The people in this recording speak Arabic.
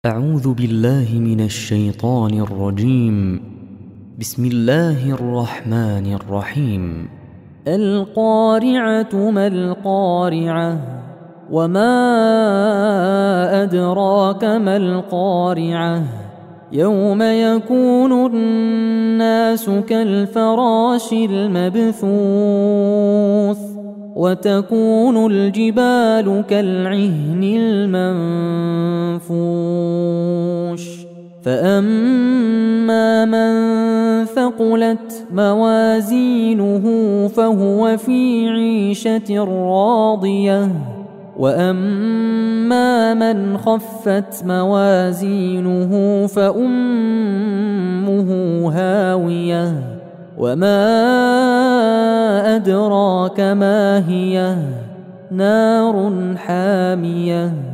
أعوذ بالله من الشيطان الرجيم. بسم الله الرحمن الرحيم. القارعة ما القارعة وما أدراك ما القارعة يوم يكون الناس كالفراش المبثوث وتكون الجبال كالعهن المنفوش فأما من ثقلت موازينه فهو في عيشة راضية وأما من خفت موازينه فأمه هاوية وما أدراك ما هي نار حامية